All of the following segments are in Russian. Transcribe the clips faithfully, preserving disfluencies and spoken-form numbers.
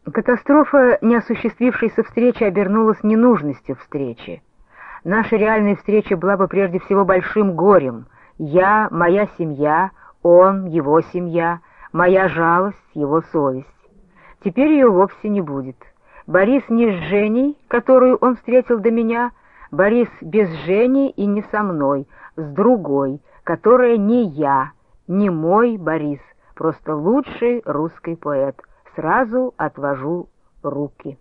Катастрофа неосуществившейся встречи обернулась ненужностью встречи. Наша реальная встреча была бы прежде всего большим горем. Я, моя семья, он, его семья, моя жалость, его совесть. Теперь ее вовсе не будет. Борис не с Женей, которую он встретил до меня, Борис без Жени и не со мной, с другой, которая не я, не мой Борис, просто лучший русский поэт. Сразу отвожу руки.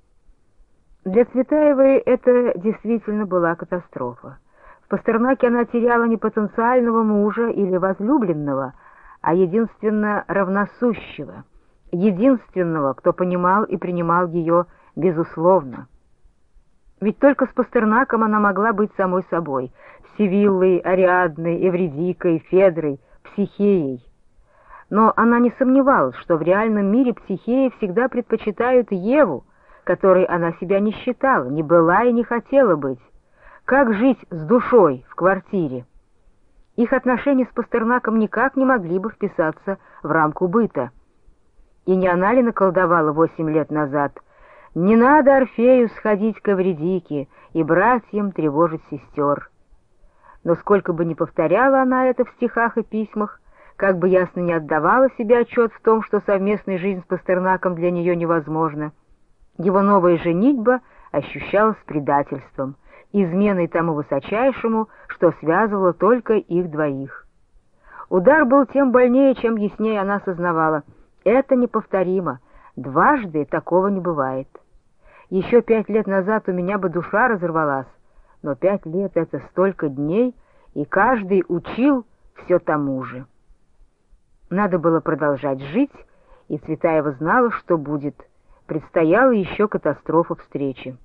Для Цветаевой это действительно была катастрофа. В Пастернаке она теряла не потенциального мужа или возлюбленного, а единственно равносущего, единственного, кто понимал и принимал ее безусловно. Ведь только с Пастернаком она могла быть самой собой, Сивиллой, Ариадной, Эвридикой, Федрой, Психеей. Но она не сомневалась, что в реальном мире психеи всегда предпочитают Еву, которой она себя не считала, не была и не хотела быть. Как жить с душой в квартире? Их отношения с Пастернаком никак не могли бы вписаться в рамку быта. И не она ли наколдовала восемь лет назад: «Не надо Орфею сходить к Эвридике и братьям тревожить сестер». Но сколько бы ни повторяла она это в стихах и письмах, как бы ясно не отдавала себе отчет в том, что совместная жизнь с Пастернаком для нее невозможна, его новая женитьба ощущалась предательством, изменой тому высочайшему, что связывало только их двоих. Удар был тем больнее, чем яснее она сознавала: это неповторимо, дважды такого не бывает. Еще пять лет назад у меня бы душа разорвалась, но пять лет — это столько дней, и каждый учил все тому же. Надо было продолжать жить, и Цветаева знала, что будет. Предстояла еще катастрофа встречи.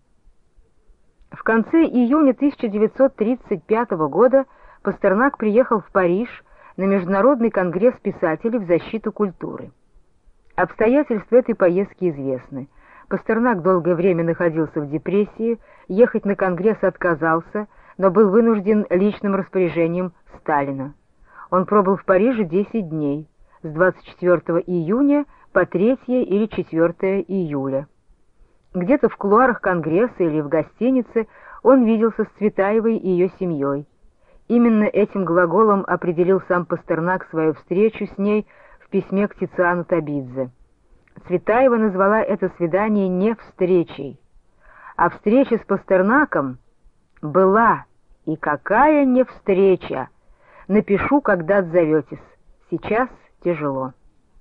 В конце июня тысяча девятьсот тридцать пятого года Пастернак приехал в Париж на Международный конгресс писателей в защиту культуры. Обстоятельства этой поездки известны. Пастернак долгое время находился в депрессии, ехать на конгресс отказался, но был вынужден личным распоряжением Сталина. Он пробыл в Париже десять дней, с двадцать четвёртого июня по третье или четвёртое июля. Где-то в кулуарах конгресса или в гостинице он виделся с Цветаевой и ее семьей. Именно этим глаголом определил сам Пастернак свою встречу с ней в письме к Тициану Табидзе. Цветаева назвала это свидание не встречей, а встреча с Пастернаком была, и какая не встреча! Напишу, когда отзоветесь. Сейчас тяжело.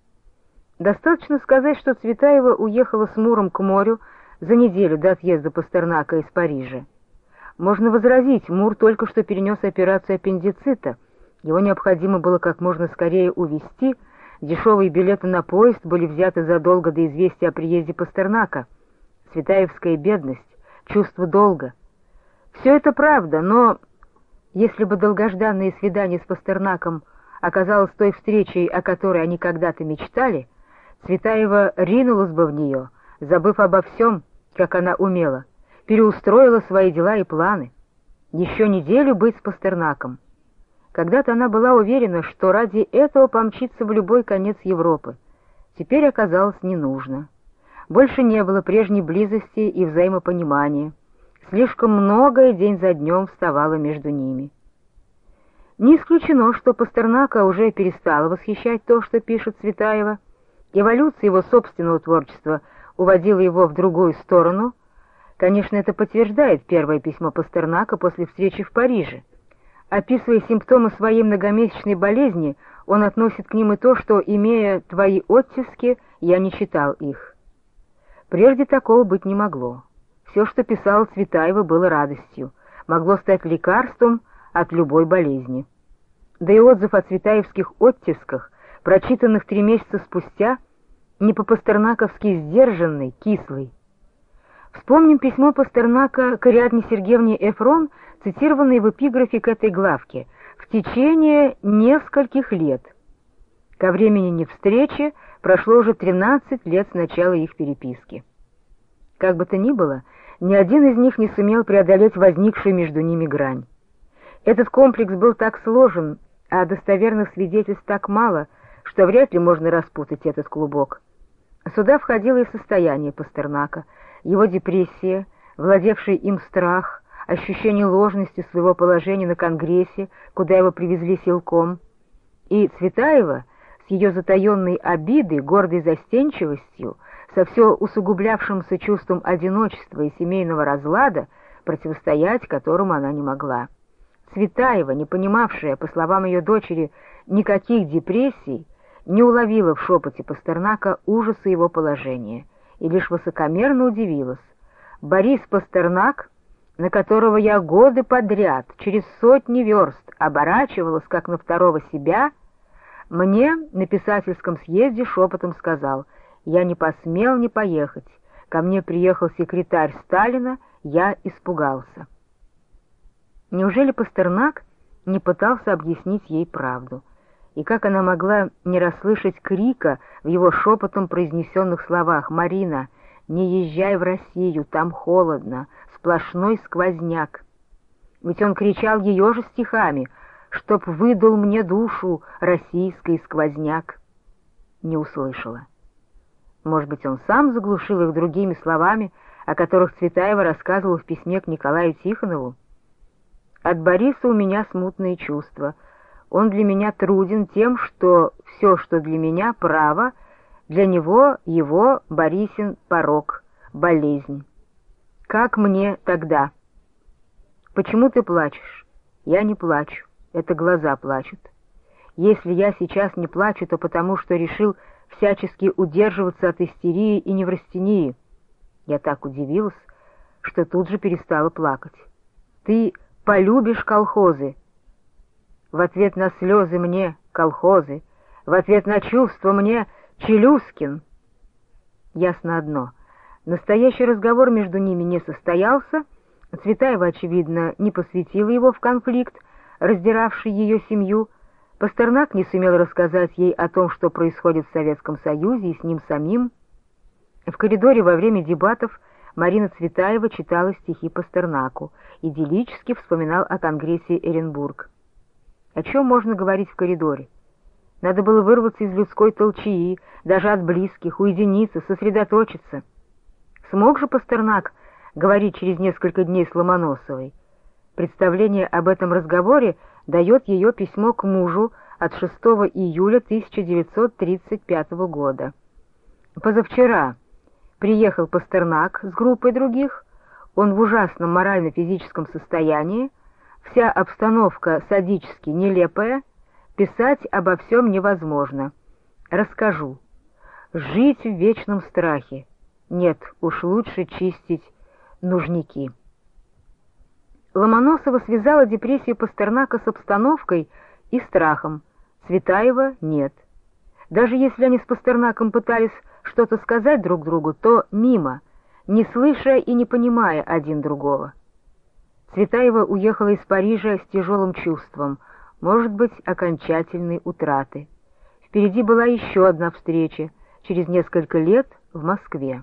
Достаточно сказать, что Цветаева уехала с Муром к морю за неделю до отъезда Пастернака из Парижа. Можно возразить, Мур только что перенес операцию аппендицита, его необходимо было как можно скорее увезти, дешевые билеты на поезд были взяты задолго до известия о приезде Пастернака. Цветаевская бедность, чувство долга. Все это правда, но если бы долгожданное свидание с Пастернаком оказалось той встречей, о которой они когда-то мечтали, Цветаева ринулась бы в нее, забыв обо всем, как она умела, переустроила свои дела и планы. Еще неделю быть с Пастернаком. Когда-то она была уверена, что ради этого помчится в любой конец Европы. Теперь оказалось не нужно. Больше не было прежней близости и взаимопонимания. Слишком многое день за днем вставало между ними. Не исключено, что Пастернака уже перестало восхищать то, что пишет Цветаева. Эволюция его собственного творчества уводила его в другую сторону. Конечно, это подтверждает первое письмо Пастернака после встречи в Париже. Описывая симптомы своей многомесячной болезни, он относит к ним и то, что, имея твои оттиски, я не читал их. Прежде такого быть не могло. Все, что писала Цветаева, было радостью, могло стать лекарством от любой болезни. Да и отзыв о цветаевских оттисках, прочитанных три месяца спустя, не по-пастернаковски сдержанный, кислый. Вспомним письмо Пастернака к Ариадне Сергеевне Эфрон, цитированное в эпиграфе к этой главке, в течение нескольких лет. Ко времени встречи прошло уже тринадцать лет с начала их переписки. Как бы то ни было, ни один из них не сумел преодолеть возникшую между ними грань. Этот комплекс был так сложен, а достоверных свидетельств так мало, что вряд ли можно распутать этот клубок. Сюда входило и состояние Пастернака, его депрессия, владевший им страх, ощущение ложности своего положения на Конгрессе, куда его привезли силком, и Цветаева с ее затаенной обидой, гордой застенчивостью, со все усугублявшимся чувством одиночества и семейного разлада, противостоять которому она не могла. Цветаева, не понимавшая, по словам ее дочери, никаких депрессий, не уловила в шепоте Пастернака ужаса его положения и лишь высокомерно удивилась. Борис Пастернак, на которого я годы подряд, через сотни верст, оборачивалась, как на второго себя, мне на писательском съезде шепотом сказал: «Я не посмел не поехать. Ко мне приехал секретарь Сталина, я испугался». Неужели Пастернак не пытался объяснить ей правду? И как она могла не расслышать крика в его шепотом произнесенных словах: «Марина, не езжай в Россию, там холодно, сплошной сквозняк». Ведь он кричал ее же стихами: «Чтоб выдал мне душу российский сквозняк». Не услышала. Может быть, он сам заглушил их другими словами, о которых Цветаева рассказывала в письме к Николаю Тихонову? «От Бориса у меня смутные чувства. Он для меня труден тем, что все, что для меня право, для него его, Борисин, порок, болезнь. Как мне тогда? Почему ты плачешь? Я не плачу, это глаза плачут. Если я сейчас не плачу, то потому, что решил всячески удерживаться от истерии и неврастении». Я так удивилась, что тут же перестала плакать. «Ты полюбишь колхозы». В ответ на слезы мне колхозы, в ответ на чувства мне Челюскин. Ясно одно: настоящий разговор между ними не состоялся, Цветаева, очевидно, не посвятила его в конфликт, раздиравший ее семью, Пастернак не сумел рассказать ей о том, что происходит в Советском Союзе и с ним самим. В коридоре во время дебатов Марина Цветаева читала стихи Пастернаку, идиллически вспоминал о Конгрессе Эренбург. О чем можно говорить в коридоре? Надо было вырваться из людской толчии, даже от близких, уединиться, сосредоточиться. Смог же Пастернак говорить через несколько дней с Ломоносовой? Представление об этом разговоре дает ее письмо к мужу от шестого июля тысяча девятьсот тридцать пятого года. Позавчера приехал Пастернак с группой других, он в ужасном морально-физическом состоянии, вся обстановка садически нелепая, писать обо всем невозможно. Расскажу. Жить в вечном страхе. Нет, уж лучше чистить нужники. Ломоносова связала депрессию Пастернака с обстановкой и страхом, Цветаева нет. Даже если они с Пастернаком пытались что-то сказать друг другу, то мимо, не слыша и не понимая один другого. Цветаева уехала из Парижа с тяжелым чувством, может быть, окончательной утраты. Впереди была еще одна встреча, через несколько лет в Москве.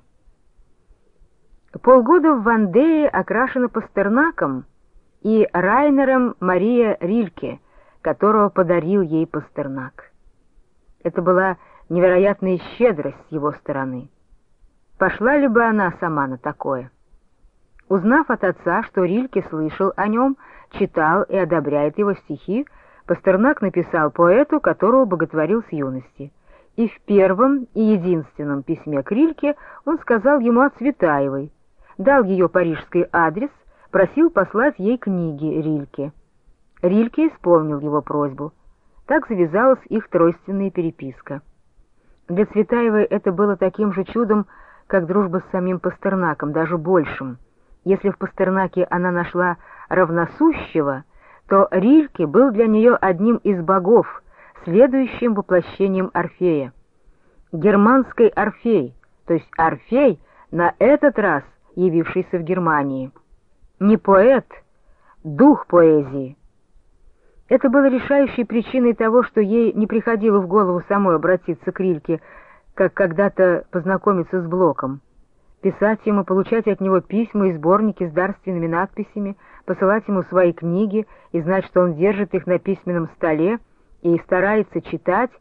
Полгода в Вандее окрашена Пастернаком и Райнером Мария Рильке, которого подарил ей Пастернак. Это была невероятная щедрость с его стороны. Пошла ли бы она сама на такое? Узнав от отца, что Рильке слышал о нем, читал и одобряет его стихи, Пастернак написал поэту, которого боготворил с юности. И в первом и единственном письме к Рильке он сказал ему о Цветаевой, дал ее парижский адрес, просил послать ей книги Рильке. Рильке исполнил его просьбу. Так завязалась их тройственная переписка. Для Цветаевой это было таким же чудом, как дружба с самим Пастернаком, даже большим. Если в Пастернаке она нашла равносущего, то Рильке был для нее одним из богов, следующим воплощением Орфея. Германский Орфей, то есть Орфей, на этот раз явившийся в Германии. Не поэт, дух поэзии. Это было решающей причиной того, что ей не приходило в голову самой обратиться к Рильке, как когда-то познакомиться с Блоком. Писать ему, получать от него письма и сборники с дарственными надписями, посылать ему свои книги и знать, что он держит их на письменном столе и старается читать,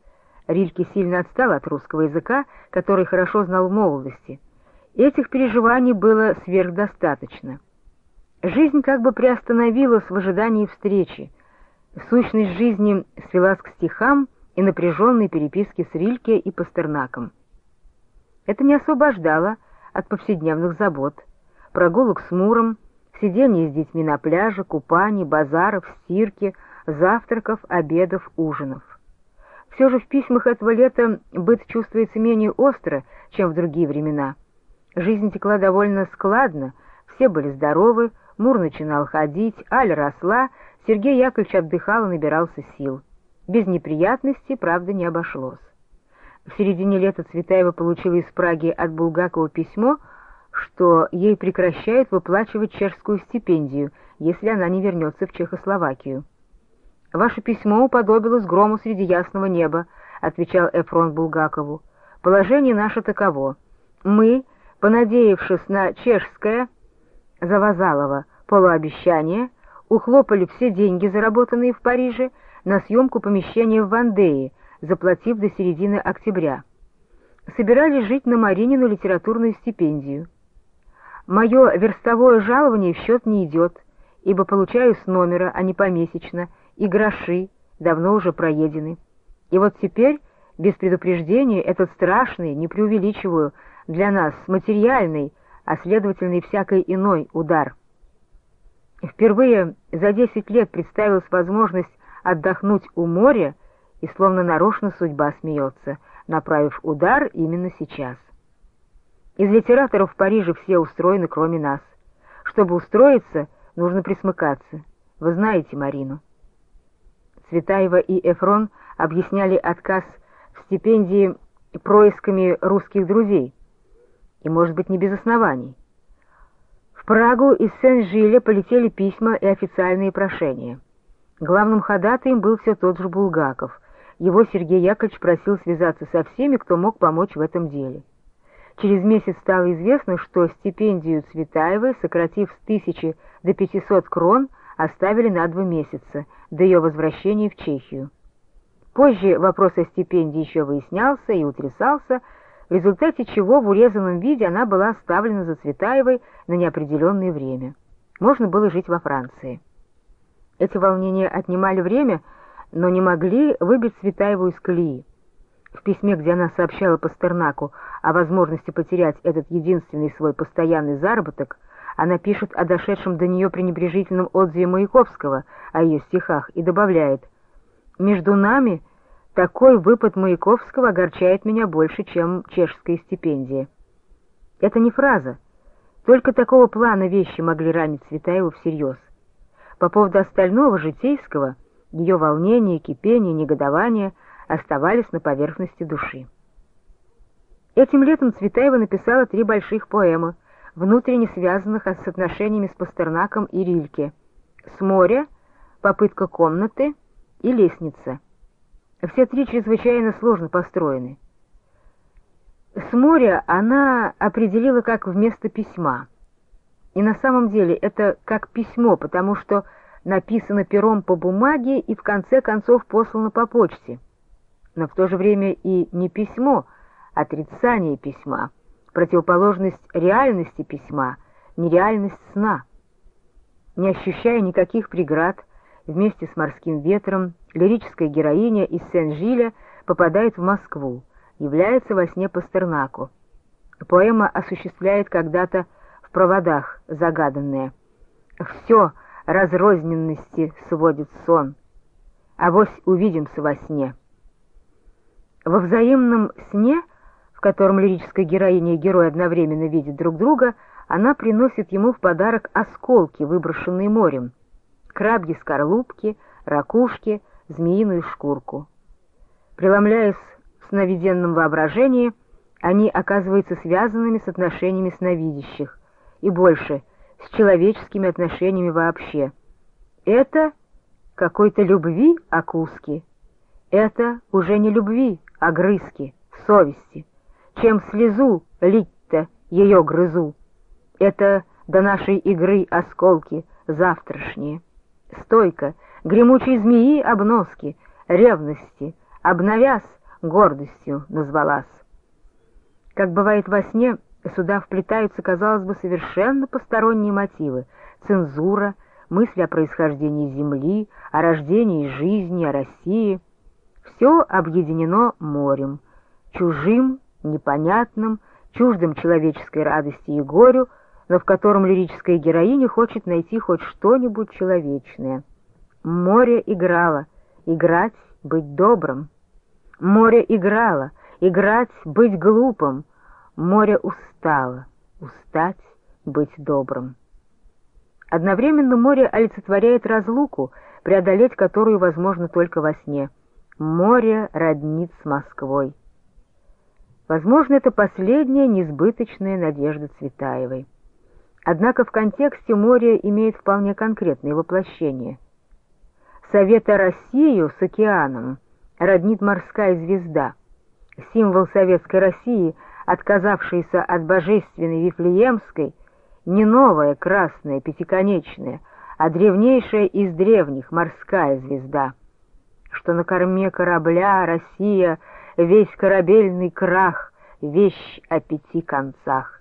Рильке сильно отстал от русского языка, который хорошо знал в молодости. Этих переживаний было сверхдостаточно. Жизнь как бы приостановилась в ожидании встречи. Сущность жизни свелась к стихам и напряженной переписке с Рильке и Пастернаком. Это не освобождало от повседневных забот, прогулок с Муром, сидения с детьми на пляже, купаний, базаров, стирки, завтраков, обедов, ужинов. Все же в письмах этого лета быт чувствуется менее остро, чем в другие времена. Жизнь текла довольно складно, все были здоровы, Мур начинал ходить, Аль росла, Сергей Яковлевич отдыхал и набирался сил. Без неприятностей, правда, не обошлось. В середине лета Цветаева получила из Праги от Булгакова письмо, что ей прекращают выплачивать чешскую стипендию, если она не вернется в Чехословакию. «Ваше письмо уподобилось грому среди ясного неба», — отвечал Эфрон Булгакову. «Положение наше таково. Мы, понадеявшись на чешское, Завазалова, полуобещание, ухлопали все деньги, заработанные в Париже, на съемку помещения в Вандее, заплатив до середины октября. Собирались жить на Маринину литературную стипендию. Мое верстовое жалование в счет не идет, ибо получаю с номера, а не помесячно, и гроши давно уже проедены. И вот теперь, без предупреждения, этот страшный, не преувеличиваю, для нас материальный, а следовательно и всякой иной удар. Впервые за десять лет представилась возможность отдохнуть у моря, и словно нарочно судьба смеется, направив удар именно сейчас. Из литераторов в Париже все устроены, кроме нас. Чтобы устроиться, нужно присмыкаться. Вы знаете Марину». Цветаева и Эфрон объясняли отказ в стипендии происками русских друзей, и, может быть, не без оснований. В Прагу из Сен-Жиля полетели письма и официальные прошения. Главным ходатаем был все тот же Булгаков. Его Сергей Яковлевич просил связаться со всеми, кто мог помочь в этом деле. Через месяц стало известно, что стипендию Цветаевой, сократив с тысячи до пятисот крон, оставили на два месяца, до ее возвращения в Чехию. Позже вопрос о стипендии еще выяснялся и утрясался, в результате чего в урезанном виде она была оставлена за Цветаевой на неопределенное время. Можно было жить во Франции. Эти волнения отнимали время, но не могли выбить Цветаеву из колеи. В письме, где она сообщала Пастернаку о возможности потерять этот единственный свой постоянный заработок, она пишет о дошедшем до нее пренебрежительном отзыве Маяковского о ее стихах и добавляет: «Между нами такой выпад Маяковского огорчает меня больше, чем чешская стипендия». Это не фраза. Только такого плана вещи могли ранить Цветаеву всерьез. По поводу остального, житейского, ее волнения, кипения, негодования оставались на поверхности души. Этим летом Цветаева написала три больших поэмы, внутренне связанных с отношениями с Пастернаком и Рильке: «С моря», «Попытка комнаты» и «Лестница». Все три чрезвычайно сложно построены. «С моря» она определила как вместо письма. И на самом деле это как письмо, потому что написано пером по бумаге и в конце концов послано по почте. Но в то же время и не письмо, а отрицание письма, противоположность реальности письма, нереальность сна. Не ощущая никаких преград, вместе с морским ветром лирическая героиня из Сен-Жиля попадает в Москву, является во сне Пастернаку. Поэма осуществляет когда-то в проводах загаданное. Все разрозненности сводит сон, авось увидимся во сне. Во взаимном сне, в котором лирическая героиня и герой одновременно видят друг друга, она приносит ему в подарок осколки, выброшенные морем, крабьи скорлупки, ракушки, змеиную шкурку. Преломляясь в сновиденном воображении, они оказываются связанными с отношениями сновидящих, и больше, с человеческими отношениями вообще. Это какой-то любви окуски, это уже не любви, а грызки, совести. Чем слезу лить-то ее грызу? Это до нашей игры осколки завтрашние. Стойка, гремучей змеи обноски, ревности, обновясь, гордостью назвалась. Как бывает во сне, сюда вплетаются, казалось бы, совершенно посторонние мотивы: цензура, мысли о происхождении Земли, о рождении жизни, о России. Все объединено морем, чужим, непонятным, чуждым человеческой радости и горю, но в котором лирическая героиня хочет найти хоть что-нибудь человечное. Море играло, играть — быть добрым. Море играло, играть — быть глупым. Море устало, устать — быть добрым. Одновременно море олицетворяет разлуку, преодолеть которую возможно только во сне. Море роднит с Москвой. Возможно, это последняя несбыточная надежда Цветаевой. Однако в контексте море имеет вполне конкретное воплощение. Совета Россию с океаном роднит морская звезда, символ советской России, отказавшаяся от божественной Вифлеемской, не новая красная пятиконечная, а древнейшая из древних морская звезда, что на корме корабля Россия весь корабельный крах, вещь о пяти концах.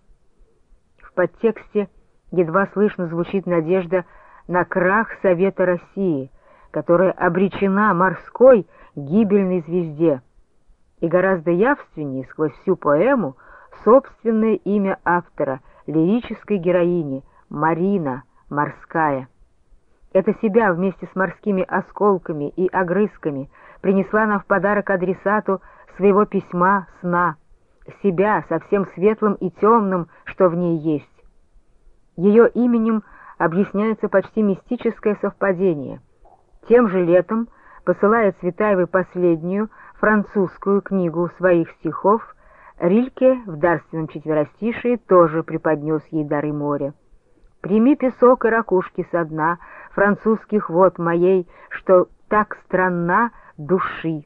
В подтексте едва слышно звучит надежда на крах Совета России, которая обречена морской гибельной звезде, и гораздо явственнее сквозь всю поэму собственное имя автора, лирической героини Марина, морская. Это себя вместе с морскими осколками и огрызками принесла нам в подарок адресату своего письма сна, себя со всем светлым и темным, что в ней есть. Ее именем объясняется почти мистическое совпадение. Тем же летом, посылая Цветаевой последнюю французскую книгу своих стихов, Рильке в дарственном четверостишии тоже преподнес ей дары моря. «Прими песок и ракушки со дна французских вод моей, что так странна души».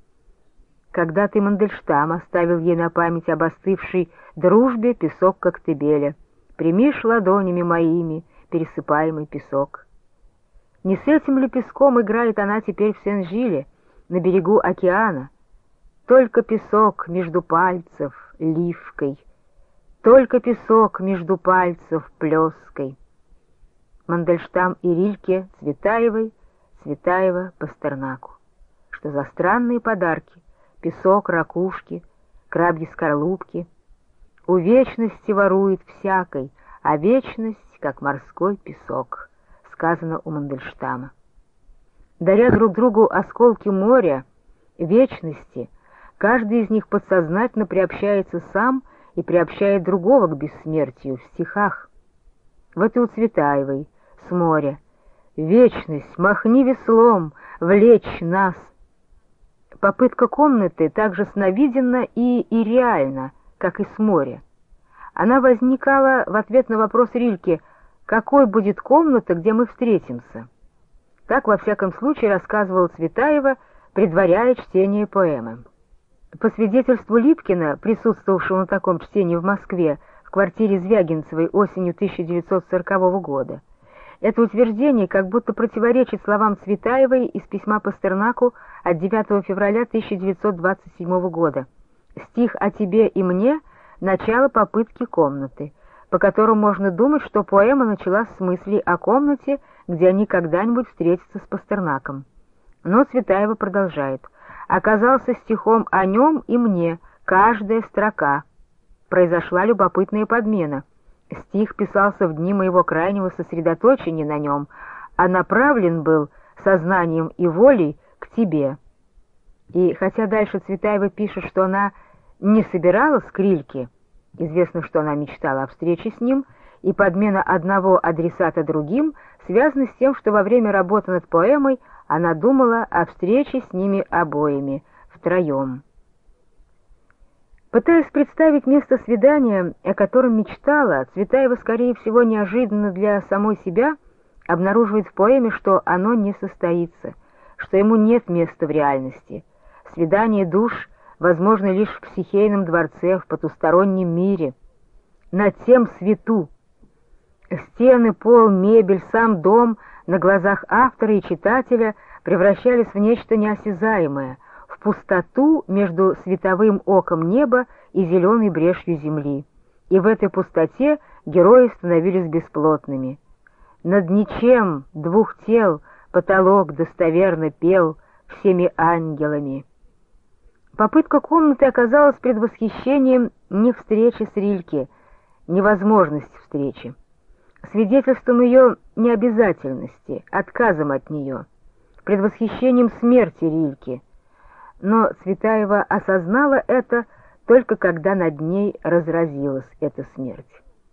Когда ты Мандельштам оставил ей на память об остывшей дружбе песок Коктебеля, примишь ладонями моими пересыпаемый песок. Не с этим ли песком играет она теперь в Сен-Жиле, на берегу океана? Только песок между пальцев ливкой, только песок между пальцев плеской. Мандельштам и Рильке Цветаевой, Цветаева Пастернаку. Что за странные подарки: песок, ракушки, крабьи скорлупки. У вечности ворует всякой, а вечность, как морской песок, сказано у Мандельштама. Даря друг другу осколки моря, вечности, каждый из них подсознательно приобщается сам и приобщает другого к бессмертию в стихах. Вот и у Цветаевой с моря: «Вечность, махни веслом, влечь нас». Попытка комнаты так же сновиденна и, и реальна, как и с моря. Она возникала в ответ на вопрос Рильке: «Какой будет комната, где мы встретимся?» Так, во всяком случае, рассказывала Цветаева, предваряя чтение поэмы. По свидетельству Липкина, присутствовавшего на таком чтении в Москве, в квартире Звягинцевой осенью тысяча девятьсот сорокового года, это утверждение как будто противоречит словам Цветаевой из письма Пастернаку от девятого февраля тысяча девятьсот двадцать седьмого года. «Стих о тебе и мне — начало попытки комнаты», по которому можно думать, что поэма началась с мыслей о комнате, где они когда-нибудь встретятся с Пастернаком. Но Цветаева продолжает: «Оказался стихом о нем и мне, каждая строка». Произошла любопытная подмена. Стих писался в дни моего крайнего сосредоточения на нем, а направлен был сознанием и волей к тебе. И хотя дальше Цветаева пишет, что она не собиралась к Рильке, известно, что она мечтала о встрече с ним, и подмена одного адресата другим связана с тем, что во время работы над поэмой она думала о встрече с ними обоими, втроем. Пытаясь представить место свидания, о котором мечтала, Цветаева, скорее всего, неожиданно для самой себя, обнаруживает в поэме, что оно не состоится, что ему нет места в реальности. Свидание душ возможно лишь в психейном дворце, в потустороннем мире, на тем свету. Стены, пол, мебель, сам дом на глазах автора и читателя превращались в нечто неосязаемое, в пустоту между световым оком неба и зеленой брешью земли. И в этой пустоте герои становились бесплотными. Над ничем двух тел потолок достоверно пел всеми ангелами. Попытка комнаты оказалась предвосхищением не встречи с Рильке, невозможность встречи, свидетельством ее необязательности, отказом от нее, предвосхищением смерти Рильки. Но Цветаева осознала это только когда над ней разразилась эта смерть.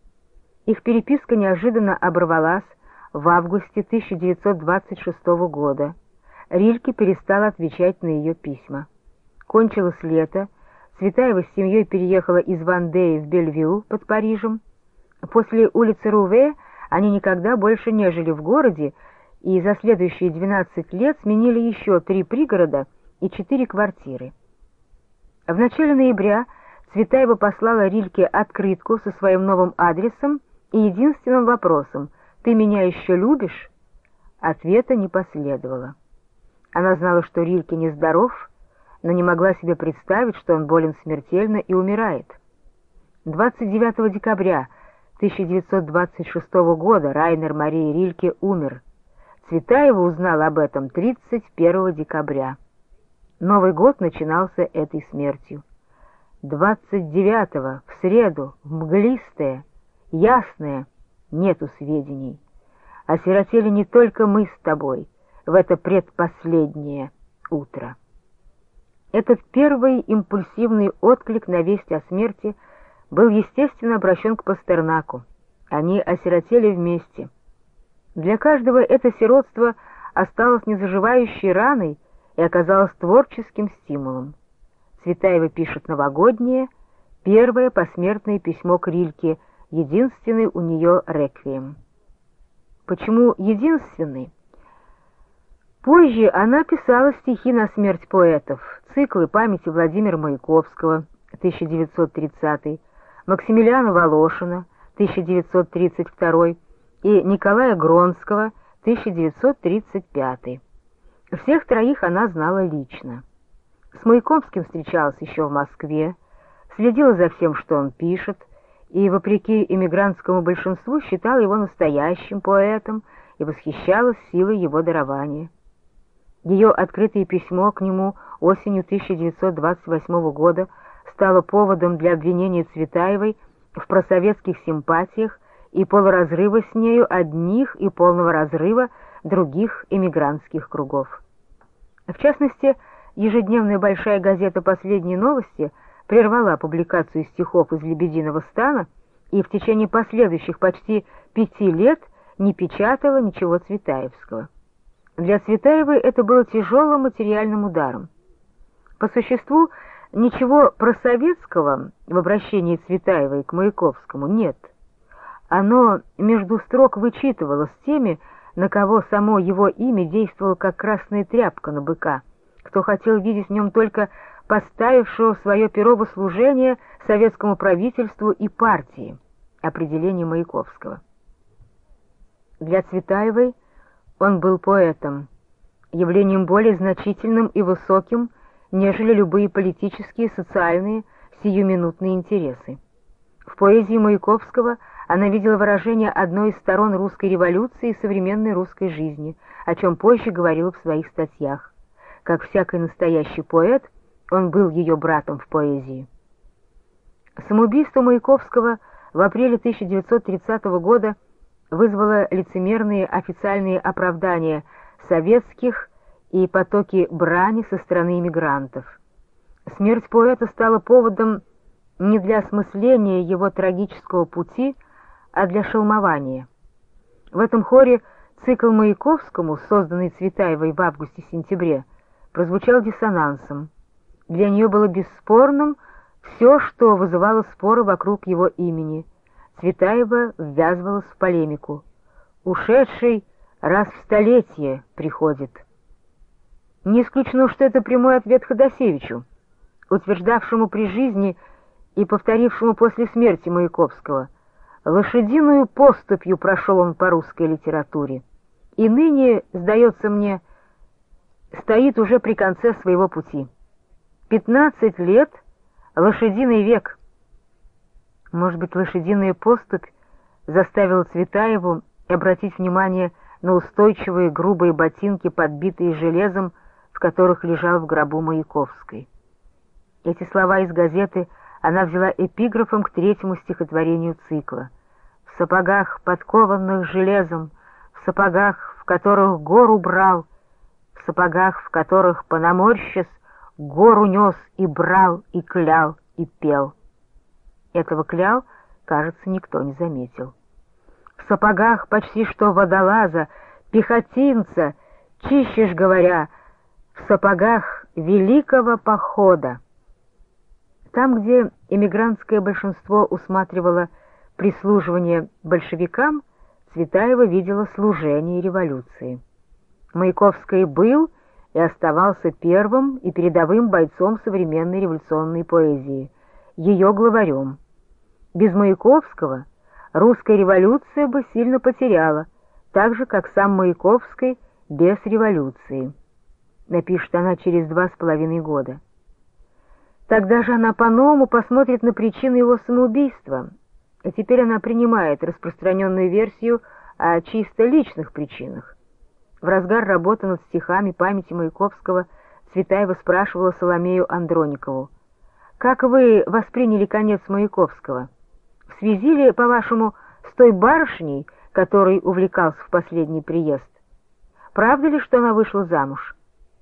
Их переписка неожиданно оборвалась в августе тысяча девятьсот двадцать шестого года. Рильке перестала отвечать на ее письма. Кончилось лето, Цветаева с семьей переехала из Вандеи в Бельвю под Парижем. После улицы Руве они никогда больше не жили в городе, и за следующие двенадцать лет сменили еще три пригорода и четыре квартиры. В начале ноября Цветаева послала Рильке открытку со своим новым адресом и единственным вопросом: «Ты меня еще любишь?» Ответа не последовало. Она знала, что Рильке нездоров, но не могла себе представить, что он болен смертельно и умирает. двадцать девятого декабря тысяча девятьсот двадцать шестого года Райнер Марии Рильке умер. Цветаева узнала об этом тридцать первого декабря. Новый год начинался этой смертью. двадцать девятого, в среду, мглистое, ясное, нету сведений. Осиротели не только мы с тобой в это предпоследнее утро. Этот первый импульсивный отклик на весть о смерти был, естественно, обращен к Пастернаку. Они осиротели вместе. Для каждого это сиротство осталось незаживающей раной и оказалось творческим стимулом. Цветаева пишет новогоднее, первое посмертное письмо к Рильке, единственный у нее реквием. Почему единственный? Позже она писала стихи на смерть поэтов, циклы памяти Владимира Маяковского, тысяча девятьсот тридцатый, Максимилиана Волошина, тысяча девятьсот тридцать второй, и Николая Гронского, тысяча девятьсот тридцать пятый. Всех троих она знала лично. С Маяковским встречалась еще в Москве, следила за всем, что он пишет, и, вопреки эмигрантскому большинству, считала его настоящим поэтом и восхищалась силой его дарования. Ее открытое письмо к нему осенью тысяча девятьсот двадцать восьмого года стало поводом для обвинения Цветаевой в просоветских симпатиях и полуразрыва с нею одних и полного разрыва других эмигрантских кругов. В частности, ежедневная большая газета «Последние новости» прервала публикацию стихов из «Лебединого стана» и в течение последующих почти пяти лет не печатала ничего цветаевского. Для Цветаевой это было тяжелым материальным ударом. По существу, ничего просоветского в обращении Цветаевой к Маяковскому нет. Оно между строк вычитывалось теми, на кого само его имя действовало как красная тряпка на быка, кто хотел видеть в нем только поставившего свое перо во служение советскому правительству и партии, определение Маяковского. Для Цветаевой он был поэтом, явлением более значительным и высоким, нежели любые политические, социальные, сиюминутные интересы. В поэзии Маяковского она видела выражение одной из сторон русской революции и современной русской жизни, о чем позже говорила в своих статьях. Как всякий настоящий поэт, он был ее братом в поэзии. Самоубийство Маяковского в апреле тысяча девятьсот тридцатого года вызвало лицемерные официальные оправдания советских и потоки брани со стороны эмигрантов. Смерть поэта стала поводом не для осмысления его трагического пути, а для шелмования. В этом хоре цикл Маяковскому, созданный Цветаевой в августе-сентябре, прозвучал диссонансом. Для нее было бесспорным все, что вызывало споры вокруг его имени. Цветаева ввязывалась в полемику. «Ушедший раз в столетие приходит». Не исключено, что это прямой ответ Ходосевичу, утверждавшему при жизни и повторившему после смерти Маяковского: «Лошадиную поступью прошел он по русской литературе, и ныне, сдается мне, стоит уже при конце своего пути». Пятнадцать лет — лошадиный век. Может быть, лошадиная поступь заставила Цветаеву обратить внимание на устойчивые грубые ботинки, подбитые железом, в которых лежал в гробу Маяковской. Эти слова из газеты она взяла эпиграфом к третьему стихотворению цикла. «В сапогах, подкованных железом, в сапогах, в которых гору брал, в сапогах, в которых, понаморщась, гору нес и брал, и клял, и пел». Этого клял, кажется, никто не заметил. В сапогах почти что водолаза, пехотинца, чищешь, говоря, в сапогах великого похода. Там, где эмигрантское большинство усматривало прислуживание большевикам, Цветаева видела служение революции. Маяковский был и оставался первым и передовым бойцом современной революционной поэзии, ее главарем. Без Маяковского русская революция бы сильно потеряла, так же, как сам Маяковский без революции. Напишет она через два с половиной года. Тогда же она по-новому посмотрит на причины его самоубийства, и теперь она принимает распространенную версию о чисто личных причинах. В разгар работы над стихами памяти Маяковского Цветаева спрашивала Соломею Андроникову: «Как вы восприняли конец Маяковского? В связи ли, по-вашему, с той барышней, которой увлекался в последний приезд? Правда ли, что она вышла замуж?»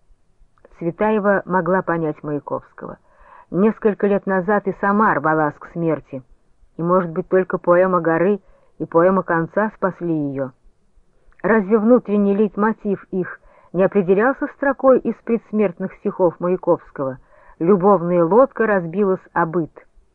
Цветаева могла понять Маяковского. Несколько лет назад и сама рвалась к смерти, и, может быть, только поэма «Горы» и поэма «Конца» спасли ее. Разве внутренний лейтмотив их не определялся строкой из предсмертных стихов Маяковского «Любовная лодка разбилась о быт»?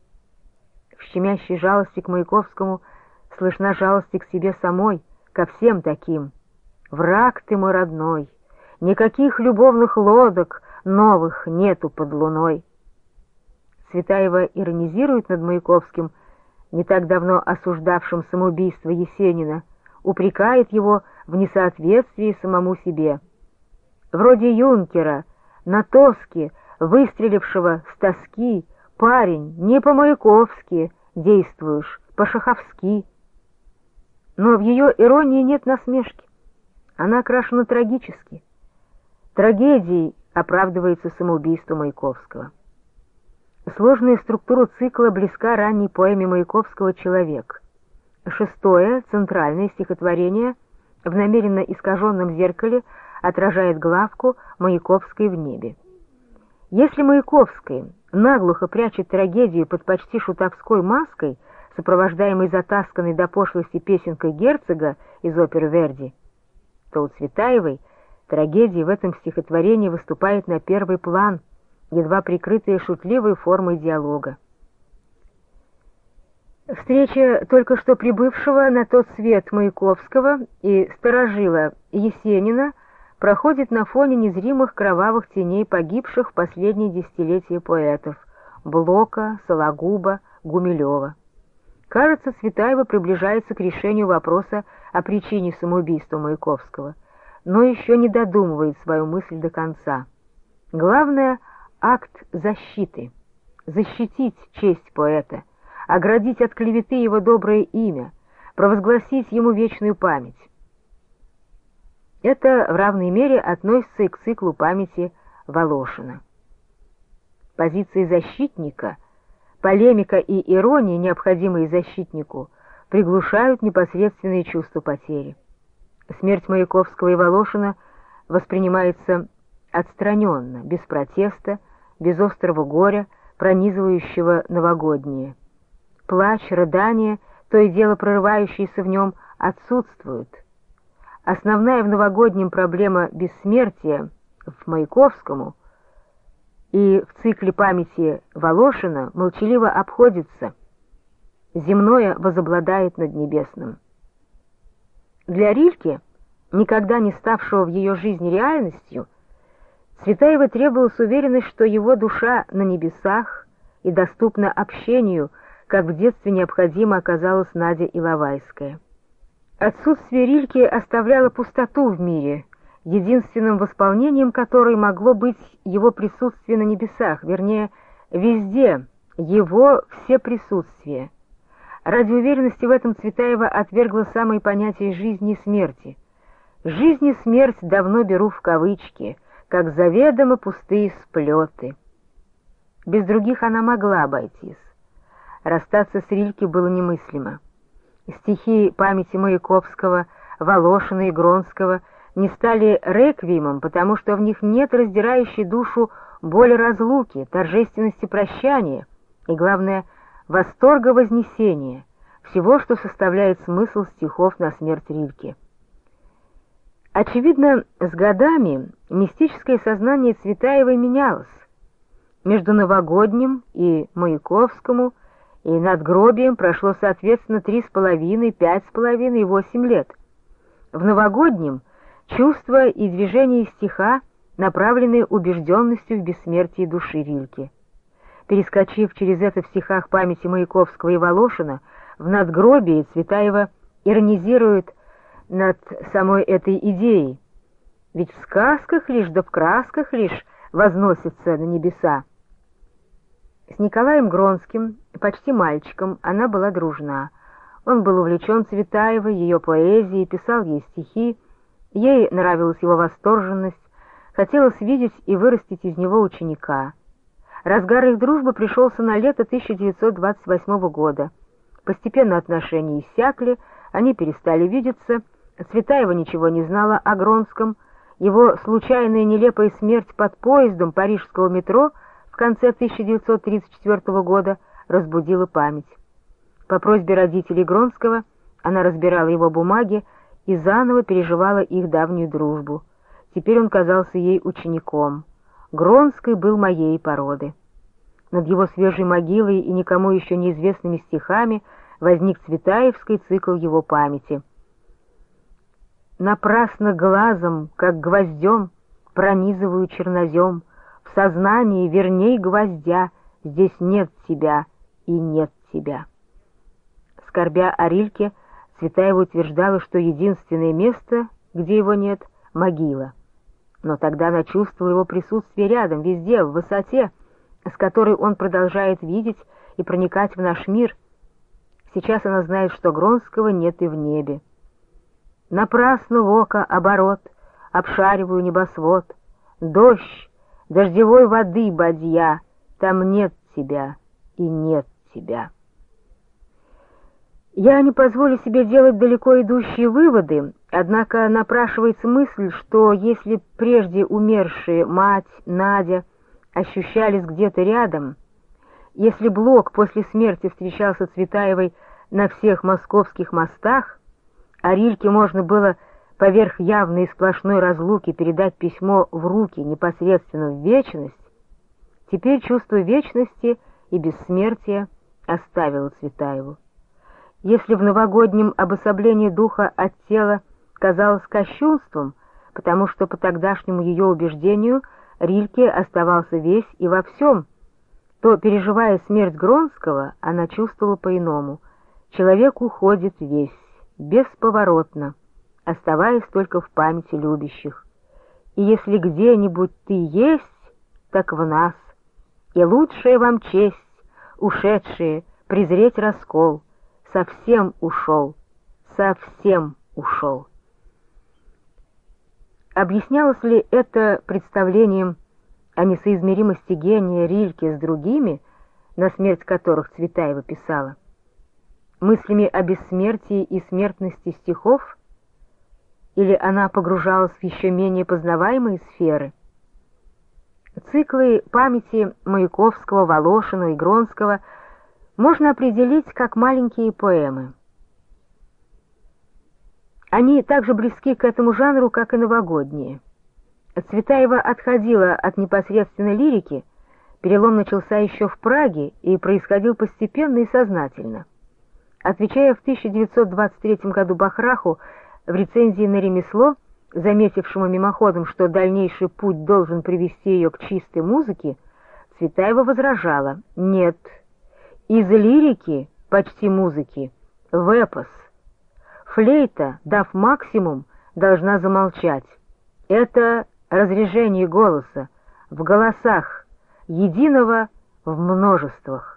В щемящей жалости к Маяковскому слышна жалость и к себе самой, ко всем таким. «Враг ты мой родной, никаких любовных лодок новых нету под луной». Цветаева иронизирует над Маяковским, не так давно осуждавшим самоубийство Есенина, упрекает его в несоответствии самому себе. Вроде юнкера, на тоске, выстрелившего с тоски, парень, не по-маяковски действуешь, по-шаховски. Но в ее иронии нет насмешки. Она окрашена трагически. Трагедией оправдывается самоубийство Маяковского. Сложная структура цикла близка ранней поэме Маяковского «Человек». Шестое, центральное стихотворение в намеренно искаженном зеркале отражает главку «Маяковской в небе». Если Маяковский наглухо прячет трагедию под почти шутовской маской, сопровождаемой затасканной до пошлости песенкой Герцога из оперы Верди, то у Цветаевой трагедия в этом стихотворении выступает на первый план, едва прикрытая шутливой формой диалога. Встреча только что прибывшего на тот свет Маяковского и старожила Есенина проходит на фоне незримых кровавых теней погибших в последние десятилетия поэтов Блока, Сологуба, Гумилева. Кажется, Цветаева приближается к решению вопроса о причине самоубийства Маяковского, но еще не додумывает свою мысль до конца. Главное — акт защиты, защитить честь поэта, оградить от клеветы его доброе имя, провозгласить ему вечную память. Это в равной мере относится и к циклу памяти Волошина. Позиции защитника, полемика и ирония, необходимые защитнику, приглушают непосредственные чувства потери. Смерть Маяковского и Волошина воспринимается отстраненно, без протеста, без острого горя, пронизывающего новогоднее. Плач, рыдание, то и дело прорывающиеся в нем, отсутствуют. Основная в новогоднем проблема бессмертия в Маяковскому и в цикле памяти Волошина молчаливо обходится. Земное возобладает над небесным. Для Рильке, никогда не ставшего в ее жизни реальностью, Цветаева требовалась уверенность, что его душа на небесах и доступна общению, как в детстве необходимо оказалась Надя Иловайская. Отсутствие Рильки оставляло пустоту в мире, единственным восполнением которой могло быть его присутствие на небесах, вернее, везде его всеприсутствие. Ради уверенности в этом Цветаева отвергла самые понятия жизни и смерти. Жизнь и смерть давно беру в кавычки, как заведомо пустые сплеты. Без других она могла обойтись. Расстаться с Рильке было немыслимо. Стихи памяти Маяковского, Волошина и Гронского не стали реквиемом, потому что в них нет раздирающей душу боли разлуки, торжественности прощания и, главное, восторга вознесения, всего, что составляет смысл стихов на смерть Рильке. Очевидно, с годами мистическое сознание Цветаевой менялось. Между новогодним и Маяковскому и надгробием прошло, соответственно, три с половиной, пять с половиной и восемь лет. В новогоднем чувства и движения стиха направлены убежденностью в бессмертии души Рильки. Перескочив через это в стихах памяти Маяковского и Волошина, в надгробии Цветаева иронизирует над самой этой идеей. Ведь в сказках лишь да в красках лишь возносится на небеса. С Николаем Гронским, почти мальчиком, она была дружна. Он был увлечен Цветаевой, ее поэзией, писал ей стихи, ей нравилась его восторженность, хотелось видеть и вырастить из него ученика. Разгар их дружбы пришелся на лето тысяча девятьсот двадцать восьмого года. Постепенно отношения иссякли, они перестали видеться, Цветаева ничего не знала о Гронском, его случайная нелепая смерть под поездом парижского метро в конце тысяча девятьсот тридцать четвёртого года разбудила память. По просьбе родителей Гронского она разбирала его бумаги и заново переживала их давнюю дружбу. Теперь он казался ей учеником. Гронский был моей породы. Над его свежей могилой и никому еще неизвестными стихами возник цветаевский цикл его памяти. Напрасно глазом, как гвоздем, пронизываю чернозем, в сознании верней гвоздя, здесь нет тебя и нет тебя. Скорбя о Рильке, Цветаева утверждала, что единственное место, где его нет, — могила. Но тогда она чувствовала его присутствие рядом, везде, в высоте, с которой он продолжает видеть и проникать в наш мир. Сейчас она знает, что Гронского нет и в небе. Напрасно в око оборот, обшариваю небосвод. Дождь, дождевой воды бадья, там нет тебя и нет тебя. Я не позволю себе делать далеко идущие выводы, однако напрашивается мысль, что если прежде умершие мать, Надя ощущались где-то рядом, если Блок после смерти встречался Цветаевой на всех московских мостах, а Рильке можно было поверх явной и сплошной разлуки передать письмо в руки непосредственно в вечность, теперь чувство вечности и бессмертия оставило Цветаеву. Если в новогоднем обособлении духа от тела казалось кощунством, потому что по тогдашнему ее убеждению Рильке оставался весь и во всем, то, переживая смерть Гронского, она чувствовала по-иному. Человек уходит весь, бесповоротно, оставаясь только в памяти любящих. И если где-нибудь ты есть, так в нас, и лучшая вам честь, ушедшие, презреть раскол, совсем ушел, совсем ушел. Объяснялось ли это представлением о несоизмеримости гения Рильке с другими, на смерть которых Цветаева писала, мыслями о бессмертии и смертности стихов, или она погружалась в еще менее познаваемые сферы? Циклы памяти Маяковского, Волошина и Гронского можно определить как маленькие поэмы. Они так же близки к этому жанру, как и новогодние. Цветаева отходила от непосредственной лирики, перелом начался еще в Праге и происходил постепенно и сознательно. Отвечая в тысяча девятьсот двадцать третьем году Бахраху в рецензии на «Ремесло», заметившему мимоходом, что дальнейший путь должен привести ее к чистой музыке, Цветаева возражала: «Нет, из лирики, почти музыки, в эпос. Флейта, дав максимум, должна замолчать. Это разрежение голоса в голосах, единого в множествах.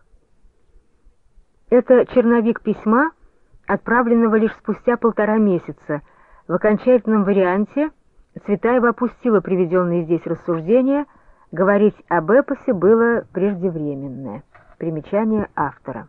Это черновик письма, отправленного лишь спустя полтора месяца. В окончательном варианте Цветаева опустила приведенные здесь рассуждения, говорить об эпосе было преждевременное. Примечание автора.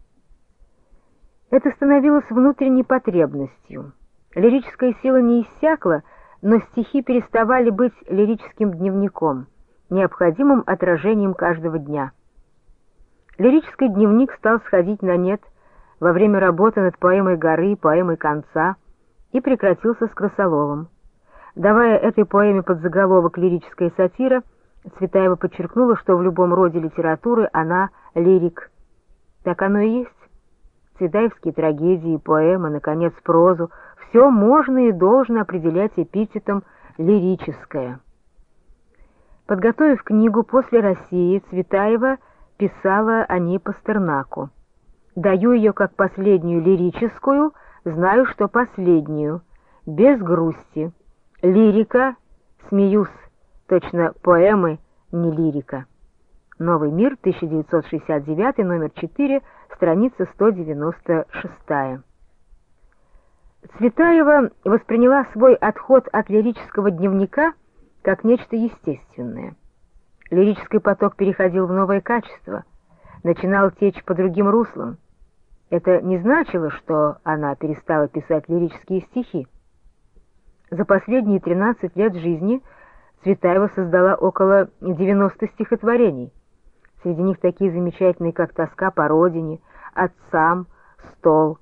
Это становилось внутренней потребностью. Лирическая сила не иссякла, но стихи переставали быть лирическим дневником, необходимым отражением каждого дня. Лирический дневник стал сходить на нет во время работы над поэмой «Горы», поэмой «Конца» и прекратился с Красоловым. Давая этой поэме подзаголовок «Лирическая сатира», Цветаева подчеркнула, что в любом роде литературы она лирик. Так оно и есть. Цветаевские трагедии, поэмы, наконец, прозу — все можно и должно определять эпитетом «лирическое». Подготовив книгу «После России», Цветаева писала о ней Пастернаку. «Даю ее как последнюю лирическую, знаю, что последнюю, без грусти. Лирика, смеюсь, точно поэмы, не лирика». «Новый мир», тысяча девятьсот шестьдесят девятый, номер четыре, страница сто девяносто шесть. Цветаева восприняла свой отход от лирического дневника как нечто естественное. Лирический поток переходил в новое качество, начинал течь по другим руслам. Это не значило, что она перестала писать лирические стихи. За последние тринадцать лет жизни Цветаева создала около девяноста стихотворений. Среди них такие замечательные, как «Тоска по родине», «Отцам», «Стол».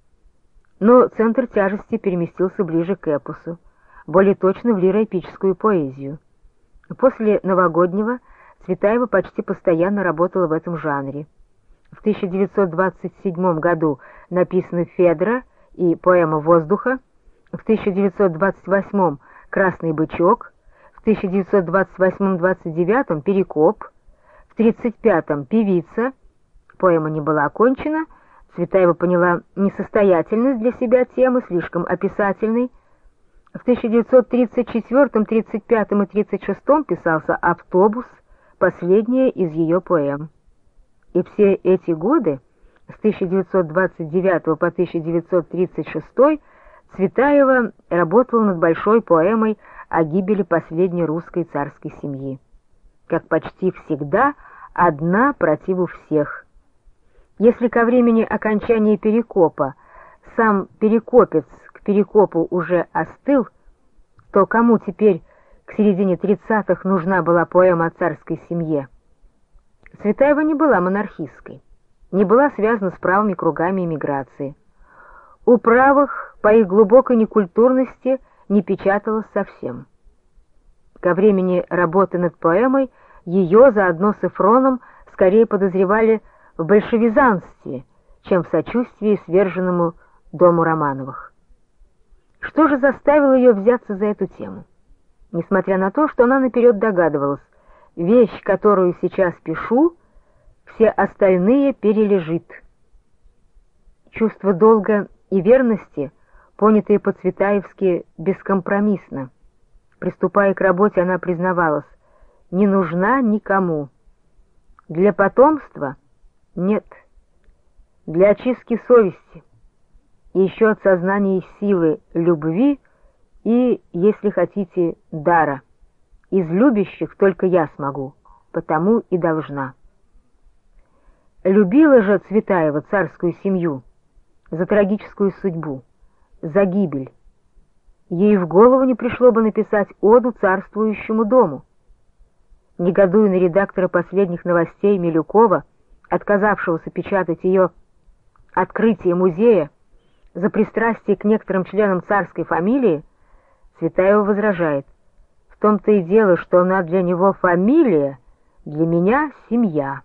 Но центр тяжести переместился ближе к эпосу, более точно в лироэпическую поэзию. После «Новогоднего» Цветаева почти постоянно работала в этом жанре. В тысяча девятьсот двадцать седьмом году написаны «Федра» и поэма «Воздуха», в тысяча девятьсот двадцать восьмом «Красный бычок», в тысяча девятьсот двадцать восьмом — двадцать девятом «Перекоп», в тридцать пятом «Певица». Поэма не была окончена, Цветаева поняла несостоятельность для себя темы, слишком описательной. В тысяча девятьсот тридцать четвёртом, тридцать пятом и тридцать шестом писался «Автобус», последняя из ее поэм. И все эти годы, с тысяча девятьсот двадцать девятого по тысяча девятьсот тридцать шестой, Цветаева работала над большой поэмой о гибели последней русской царской семьи. Как почти всегда, одна противу всех. Если ко времени окончания Перекопа сам Перекопец к Перекопу уже остыл, то кому теперь к середине тридцатых нужна была поэма о царской семье? Цветаева не была монархисткой, не была связана с правыми кругами эмиграции. У правых по их глубокой некультурности не печаталось совсем. Ко времени работы над поэмой ее заодно с Эфроном скорее подозревали в большевизанстве, чем в сочувствии сверженному дому Романовых. Что же заставило ее взяться за эту тему? Несмотря на то, что она наперед догадывалась, вещь, которую сейчас пишу, все остальные перележит. Чувство долга и верности, понятые по-цветаевски бескомпромиссно. Приступая к работе, она признавалась: не нужна никому. Для потомства — нет. Для очистки совести. И еще от сознания силы любви и, если хотите, дара. Из любящих только я смогу, потому и должна. Любила же Цветаева царскую семью за трагическую судьбу, за гибель. Ей в голову не пришло бы написать оду царствующему дому. Негодуя на редактора последних новостей Милюкова, отказавшегося печатать ее «Открытие музея» за пристрастие к некоторым членам царской фамилии, Цветаева возражает: в том-то и дело, что она для него фамилия, для меня семья.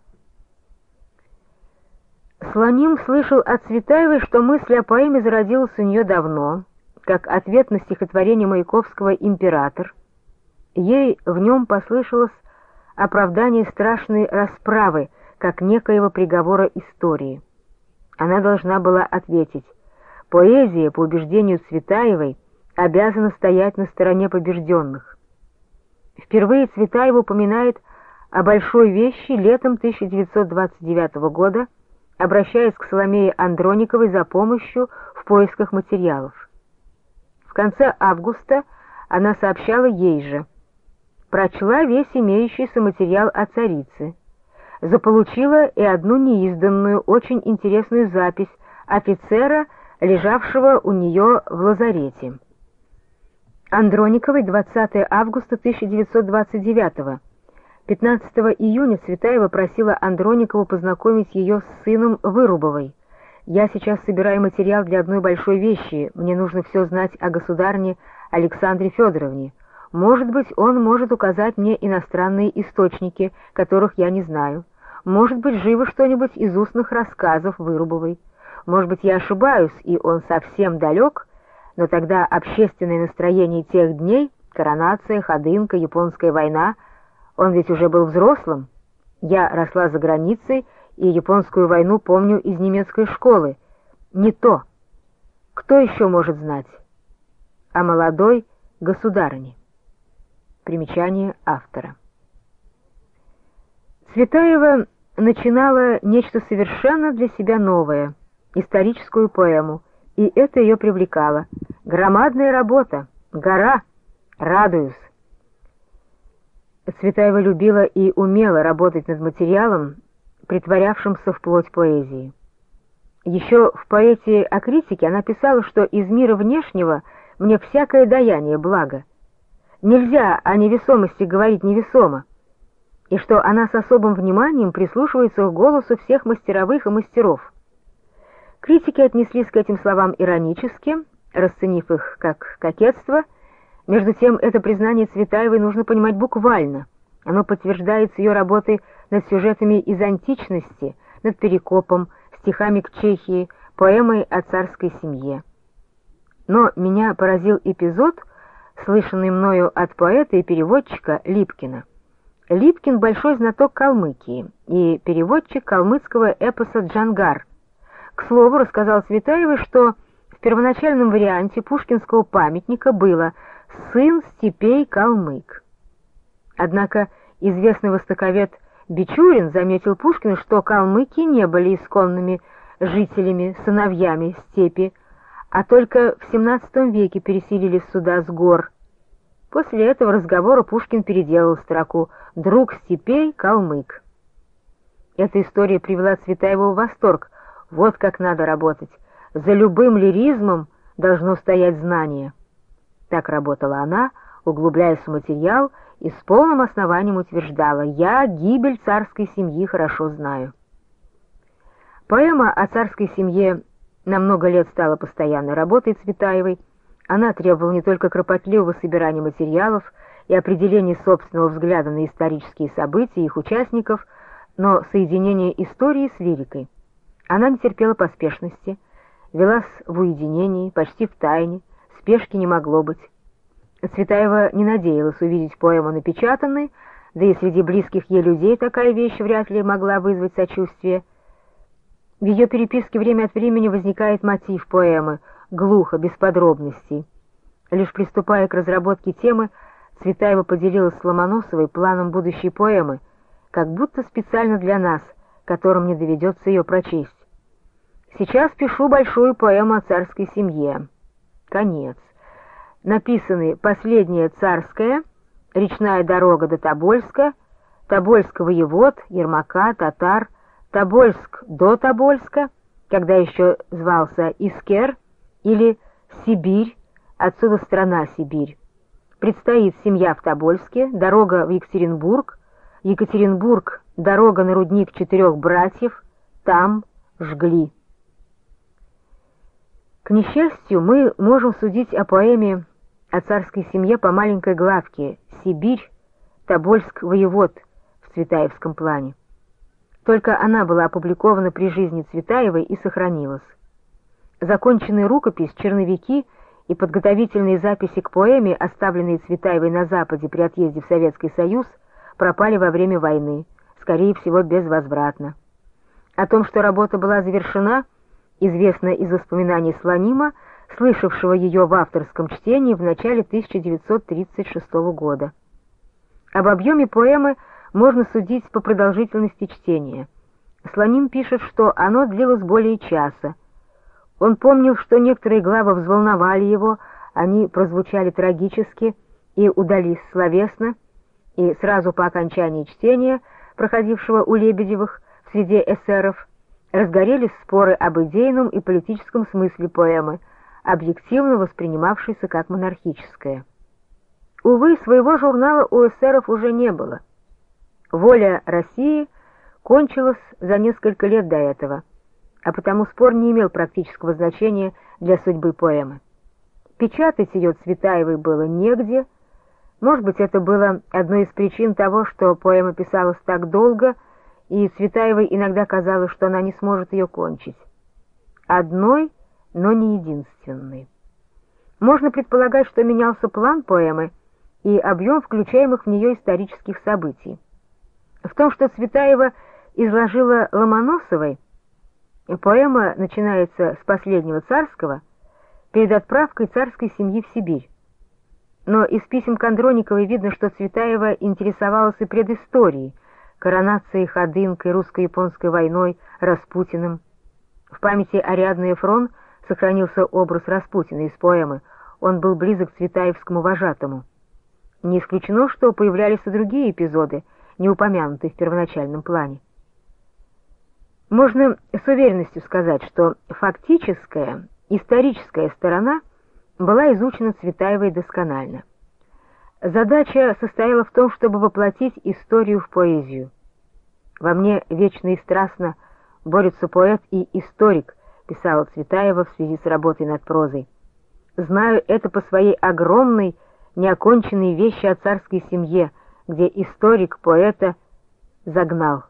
Слоним слышал от Цветаевой, что мысль о поэме зародилась у нее давно, как ответ на стихотворение Маяковского «Император». Ей в нем послышалось оправдание страшной расправы, как некоего приговора истории. Она должна была ответить: поэзия, по убеждению Цветаевой, обязана стоять на стороне побежденных. Впервые Цветаева упоминает о большой вещи летом тысяча девятьсот двадцать девятого года, обращаясь к Соломее Андрониковой за помощью в поисках материалов. В конце августа она сообщала ей же: «Прочла весь имеющийся материал о царице, заполучила и одну неизданную, очень интересную запись офицера, лежавшего у нее в лазарете». Андрониковой, двадцатого августа тысяча девятьсот двадцать девятого. пятнадцатого июня Цветаева просила Андроникову познакомить ее с сыном Вырубовой. «Я сейчас собираю материал для одной большой вещи, мне нужно все знать о государне Александре Федоровне. Может быть, он может указать мне иностранные источники, которых я не знаю. Может быть, живо что-нибудь из устных рассказов Вырубовой. Может быть, я ошибаюсь, и он совсем далек, но тогда общественное настроение тех дней, коронация, ходынка, японская война, он ведь уже был взрослым. Я росла за границей, и японскую войну помню из немецкой школы. Не то. Кто еще может знать о молодой государыне?» Примечание автора. Цветаева начинала нечто совершенно для себя новое, историческую поэму, и это ее привлекало. Громадная работа, гора, радуюсь. Цветаева любила и умела работать над материалом, притворявшимся вплоть поэзии. Еще в «Поэте о критике» она писала, что из мира внешнего мне всякое даяние благо. Нельзя о невесомости говорить невесомо, и что она с особым вниманием прислушивается к голосу всех мастеровых и мастеров. Критики отнеслись к этим словам иронически, расценив их как кокетство. Между тем, это признание Цветаевой нужно понимать буквально. Оно подтверждается ее работой над сюжетами из античности, над Перекопом, стихами к Чехии, поэмой о царской семье. Но меня поразил эпизод, слышанный мною от поэта и переводчика Липкина. Липкин — большой знаток Калмыкии и переводчик калмыцкого эпоса «Джангар». К слову, рассказал Цветаевой, что в первоначальном варианте пушкинского памятника было «Сын степей калмык». Однако известный востоковед Бичурин заметил Пушкину, что калмыки не были исконными жителями, сыновьями степи, а только в семнадцатом веке переселились сюда с гор. После этого разговора Пушкин переделал строку «Друг степей калмык». Эта история привела Цветаеву в восторг. Вот как надо работать. За любым лиризмом должно стоять знание. Так работала она, углубляясь в материал, и с полным основанием утверждала: «Я гибель царской семьи хорошо знаю». Поэма о царской семье на много лет стала постоянной работой Цветаевой. Она требовала не только кропотливого собирания материалов и определения собственного взгляда на исторические события и их участников, но соединения истории с лирикой. Она не терпела поспешности, велась в уединении, почти в тайне, спешки не могло быть. Цветаева не надеялась увидеть поэму напечатанной, да и среди близких ей людей такая вещь вряд ли могла вызвать сочувствие. В ее переписке время от времени возникает мотив поэмы, глухо, без подробностей. Лишь приступая к разработке темы, Цветаева поделилась с Ломоносовой планом будущей поэмы, как будто специально для нас, которым не доведется ее прочесть. «Сейчас пишу большую поэму о царской семье. Конец. Написаны «Последняя царская», «Речная дорога до Тобольска», «Тобольск воевод», «Ермака», «Татар», «Тобольск до Тобольска», когда еще звался Искер, или «Сибирь», отсюда страна Сибирь. Предстоит «Семья в Тобольске», «Дорога в Екатеринбург», «Екатеринбург», «Дорога на рудник четырех братьев», «Там жгли». К несчастью, мы можем судить о поэме о царской семье по маленькой главке «Сибирь, Тобольск воевод» в цветаевском плане. Только она была опубликована при жизни Цветаевой и сохранилась. Законченные рукопись, черновики и подготовительные записи к поэме, оставленные Цветаевой на Западе при отъезде в Советский Союз, пропали во время войны, скорее всего, безвозвратно. О том, что работа была завершена, известно из воспоминаний Слонима, слышавшего ее в авторском чтении в начале тысяча девятьсот тридцать шестого года. Об объеме поэмы можно судить по продолжительности чтения. Слоним пишет, что оно длилось более часа. Он помнил, что некоторые главы взволновали его, они прозвучали трагически и удались словесно, и сразу по окончании чтения, проходившего у Лебедевых в среде эсеров, разгорелись споры об идейном и политическом смысле поэмы, объективно воспринимавшейся как монархическая. Увы, своего журнала у эсеров уже не было. «Воля России» кончилась за несколько лет до этого, а потому спор не имел практического значения для судьбы поэмы. Печатать ее Цветаевой было негде. Может быть, это было одной из причин того, что поэма писалась так долго, и Цветаевой иногда казалось, что она не сможет ее кончить. Одной, но не единственной. Можно предполагать, что менялся план поэмы и объем включаемых в нее исторических событий. В том, что Цветаева изложила Ломоносовой, поэма начинается с последнего царского, перед отправкой царской семьи в Сибирь. Но из писем к Андрониковой видно, что Цветаева интересовалась и предысторией, коронацией Ходынкой, русско-японской войной, Распутиным. В памяти Ариадны Ефрон сохранился образ Распутина из поэмы, он был близок к цветаевскому вожатому. Не исключено, что появлялись и другие эпизоды, не упомянутые в первоначальном плане. Можно с уверенностью сказать, что фактическая, историческая сторона была изучена Цветаевой досконально. Задача состояла в том, чтобы воплотить историю в поэзию. «Во мне вечно и страстно борются поэт и историк», писала Цветаева в связи с работой над прозой. «Знаю это по своей огромной, неоконченной вещи о царской семье, где историк поэта загнал».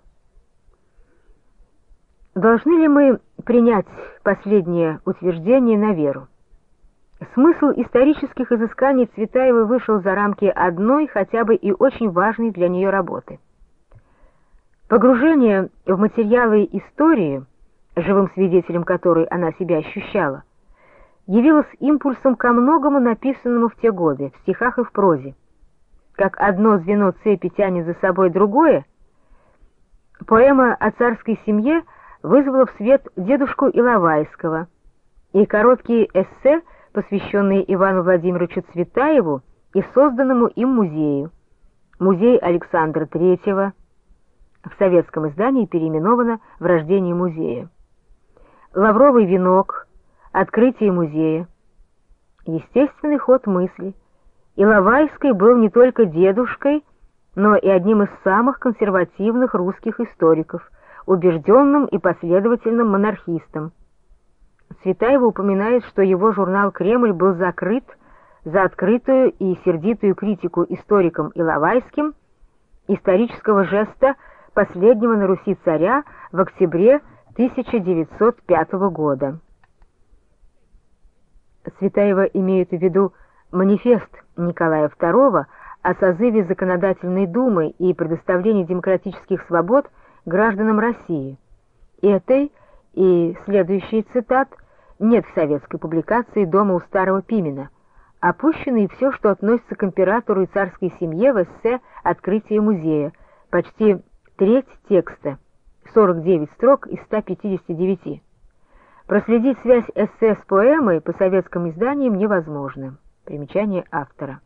Должны ли мы принять последнее утверждение на веру? Смысл исторических изысканий Цветаевой вышел за рамки одной, хотя бы и очень важной для нее работы. Погружение в материалы истории, живым свидетелем которой она себя ощущала, явилось импульсом ко многому написанному в те годы, в стихах и в прозе. Как одно звено цепи тянет за собой другое, поэма о царской семье вызвала в свет дедушку Иловайского, и короткие эссе, посвященные Ивану Владимировичу Цветаеву и созданному им музею. Музей Александра Третьего, в советском издании переименовано в «Рождение музея». «Лавровый венок», «Открытие музея». Естественный ход мысли. Иловайский был не только дедушкой, но и одним из самых консервативных русских историков, убежденным и последовательным монархистом. Цветаева упоминает, что его журнал «Кремль» был закрыт за открытую и сердитую критику историком Иловайским исторического жеста последнего на Руси царя в октябре тысяча девятьсот пятого года. Цветаева имеет в виду манифест Николая второго о созыве Законодательной Думы и предоставлении демократических свобод гражданам России. Этой и следующий цитат нет в советской публикации «Дома у старого Пимена», опущено и все, что относится к императору и царской семье в эссе «Открытие музея», почти треть текста, сорок девять строк из ста пятидесяти девяти. Проследить связь эссе с поэмой по советским изданиям невозможно. Примечание автора.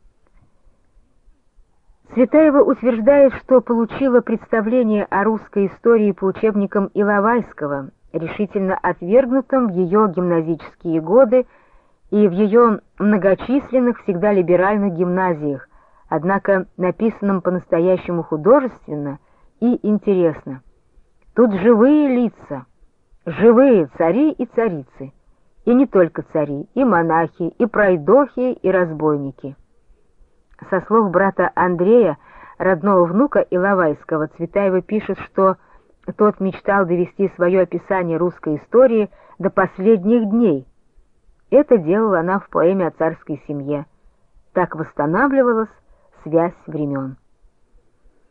Цветаева утверждает, что получила представление о русской истории по учебникам Иловайского, решительно отвергнутым в ее гимназические годы и в ее многочисленных, всегда либеральных гимназиях, однако написанным по-настоящему художественно и интересно. Тут живые лица, живые цари и царицы, и не только цари, и монахи, и пройдохи, и разбойники. Со слов брата Андрея, родного внука Иловайского, Цветаева пишет, что тот мечтал довести свое описание русской истории до последних дней. Это делала она в поэме о царской семье. Так восстанавливалась связь времен.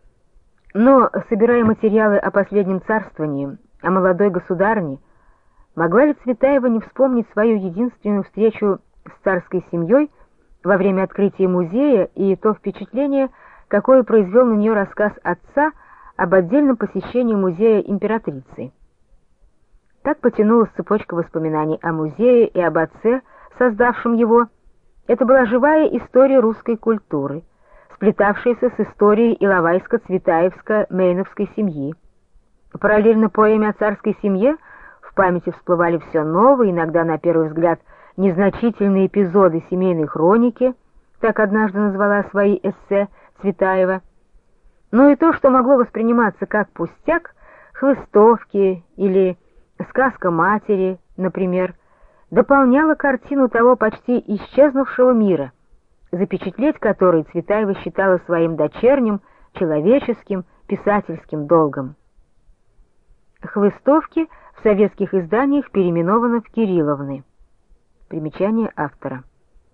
Но, собирая материалы о последнем царствовании, о молодой государыне, Могла ли Цветаева не вспомнить свою единственную встречу с царской семьей во время открытия музея и то впечатление, какое произвел на нее рассказ отца об отдельном посещении музея императрицы? Так потянулась цепочка воспоминаний о музее и об отце, создавшем его. Это была живая история русской культуры, сплетавшаяся с историей Иловайско-Цветаевско-Мейновской семьи. Параллельно поэме о царской семье в памяти всплывали все новые, иногда на первый взгляд незначительные эпизоды семейной хроники, так однажды назвала свои эссе Цветаева, но и то, что могло восприниматься как пустяк, хлыстовки или сказка матери, например, дополняла картину того почти исчезнувшего мира, запечатлеть который Цветаева считала своим дочерним, человеческим, писательским долгом. Хлыстовки в советских изданиях переименованы в Кирилловны. Примечание автора.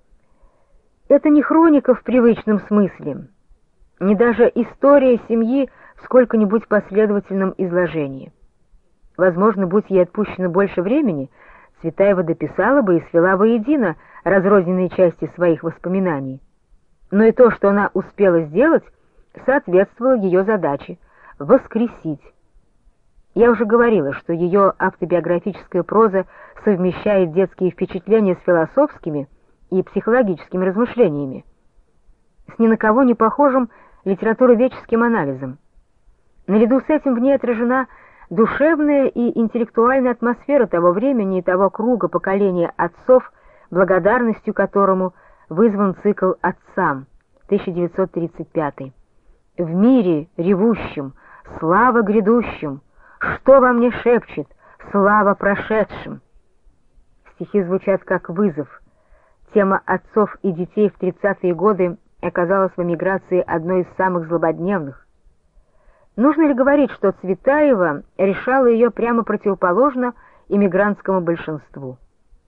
Это не хроника в привычном смысле, не даже история семьи в сколько-нибудь последовательном изложении. Возможно, будь ей отпущено больше времени, Цветаева дописала бы и свела воедино разрозненные части своих воспоминаний. Но и то, что она успела сделать, соответствовало ее задаче — воскресить. Я уже говорила, что ее автобиографическая проза совмещает детские впечатления с философскими и психологическими размышлениями, с ни на кого не похожим литературоведческим анализом. Наряду с этим в ней отражена душевная и интеллектуальная атмосфера того времени и того круга поколения отцов, благодарностью которому вызван цикл «Отцам» тысяча девятьсот тридцать пятый. «В мире ревущем, слава грядущим, что во мне шепчет, слава прошедшим». Стихи звучат как вызов. Тема отцов и детей в тридцатые годы оказалась в эмиграции одной из самых злободневных. Нужно ли говорить, что Цветаева решала ее прямо противоположно эмигрантскому большинству?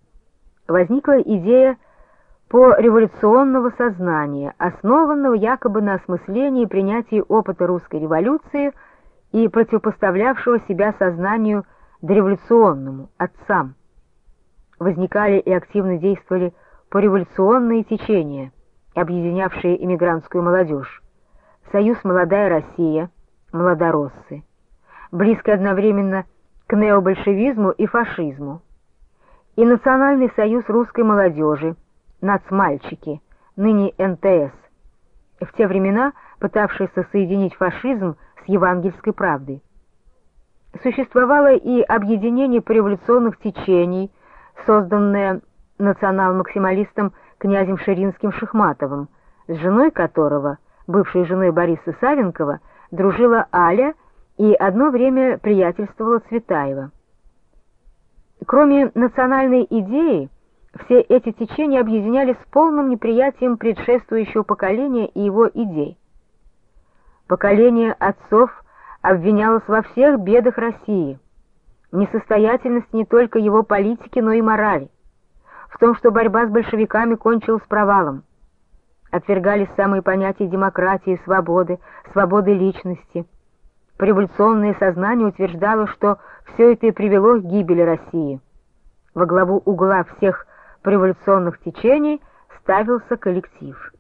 Возникла идея пореволюционного сознания, основанного якобы на осмыслении и принятии опыта русской революции и противопоставлявшего себя сознанию дореволюционному, отцам. Возникали и активно действовали пореволюционные течения, объединявшие эмигрантскую молодежь. Союз «Молодая Россия», «Молодороссы», близкий одновременно к необольшевизму и фашизму, и Национальный союз русской молодежи, «Нацмальчики», ныне эн тэ эс, в те времена пытавшийся соединить фашизм с евангельской правдой. Существовало и объединение пореволюционных течений, созданное национал-максималистом князем Ширинским-Шихматовым, с женой которого, бывшей женой Бориса Савенкова, дружила Аля и одно время приятельствовала Цветаева. Кроме национальной идеи, все эти течения объединялись с полным неприятием предшествующего поколения и его идей. Поколение отцов обвинялось во всех бедах России, в несостоятельности не только его политики, но и морали, в том, что борьба с большевиками кончилась провалом. Отвергались самые понятия демократии, свободы, свободы личности. Революционное сознание утверждало, что все это и привело к гибели России. Во главу угла всех революционных течений ставился коллектив.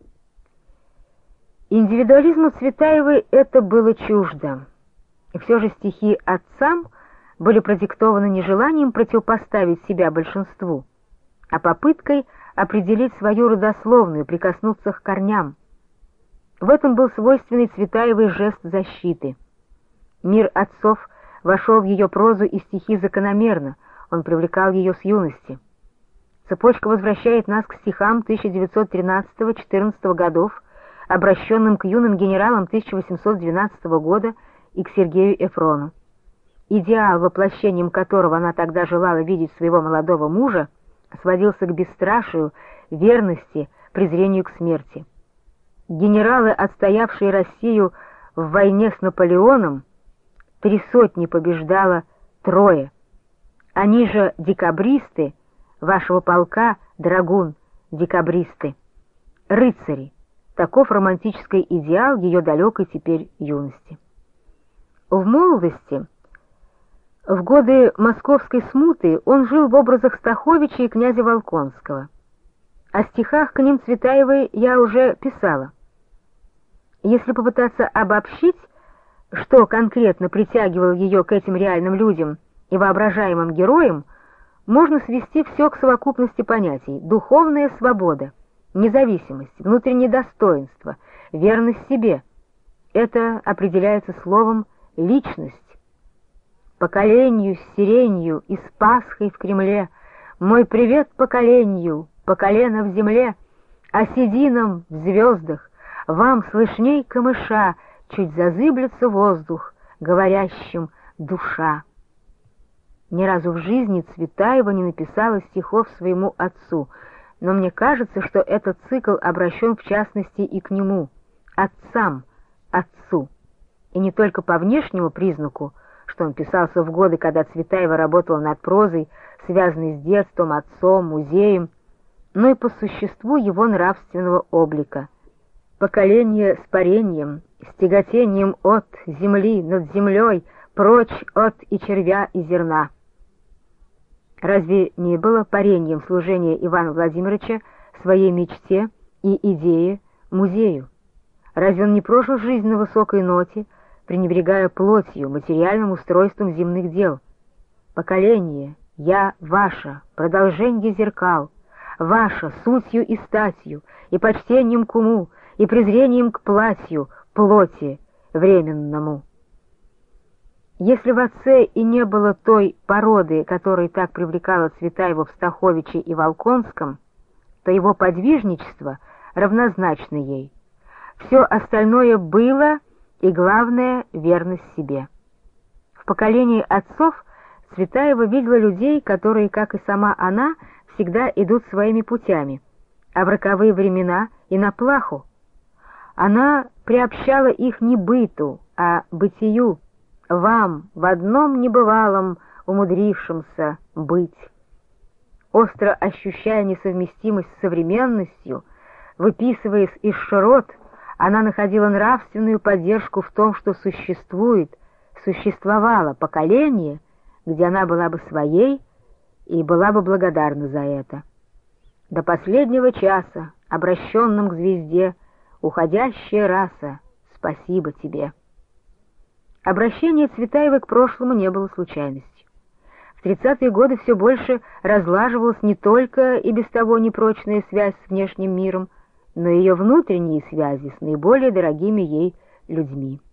Индивидуализму Цветаевой это было чуждо. И все же стихи отцам были продиктованы не желанием противопоставить себя большинству, а попыткой определить свою родословную, прикоснуться к корням. В этом был свойственный Цветаевой жест защиты. Мир отцов вошел в ее прозу и стихи закономерно, он привлекал ее с юности. Цепочка возвращает нас к стихам тысяча девятьсот тринадцатого-четырнадцатого годов, обращенным к юным генералам тысяча восемьсот двенадцатого года и к Сергею Эфрону. Идеал, воплощением которого она тогда желала видеть своего молодого мужа, сводился к бесстрашию, верности, презрению к смерти. Генералы, отстоявшие Россию в войне с Наполеоном, три сотни побеждало трое. Они же декабристы, вашего полка, драгун, декабристы, рыцари. Таков романтический идеал ее далекой теперь юности. В молодости В годы московской смуты он жил в образах Стаховича и князя Волконского. О стихах к ним Цветаевой я уже писала. Если попытаться обобщить, что конкретно притягивало ее к этим реальным людям и воображаемым героям, можно свести все к совокупности понятий: духовная свобода, независимость, внутреннее достоинство, верность себе. Это определяется словом «личность». Поколению с сиренью и с Пасхой в Кремле мой привет поколению, по колено в земле, а сединам в звездах вам слышней камыша чуть зазыблется воздух, говорящим «душа». Ни разу в жизни Цветаева не написала стихов своему отцу, но мне кажется, что этот цикл обращен в частности и к нему, отцам, отцу, и не только по внешнему признаку, что он писался в годы, когда Цветаева работала над прозой, связанной с детством, отцом, музеем, но и по существу его нравственного облика. Поколение с парением, с тяготением от земли над землей, прочь от и червя, и зерна. Разве не было парением служения Ивана Владимировича своей мечте и идее музею? Разве он не прожил жизнь на высокой ноте, пренебрегая плотью, материальным устройством земных дел? Поколение, я ваша, продолженье зеркал, ваша сутью и статью, и почтением к уму, и презрением к платью, плоти временному. Если в отце и не было той породы, которая так привлекала Цветаеву в Стаховиче и Волконском, то его подвижничество равнозначно ей. Все остальное было, и главное — верность себе. В поколении отцов Цветаева видела людей, которые, как и сама она, всегда идут своими путями, а в роковые времена и на плаху. Она приобщала их не быту, а бытию, вам в одном небывалом умудрившемся быть. Остро ощущая несовместимость с современностью, выписываясь из широт, она находила нравственную поддержку в том, что существует, существовало поколение, где она была бы своей и была бы благодарна за это. До последнего часа, обращенным к звезде, уходящая раса, спасибо тебе. Обращение Цветаевой к прошлому не было случайностью. В тридцатые годы все больше разлаживалась не только и без того непрочная связь с внешним миром, но и ее внутренние связи с наиболее дорогими ей людьми.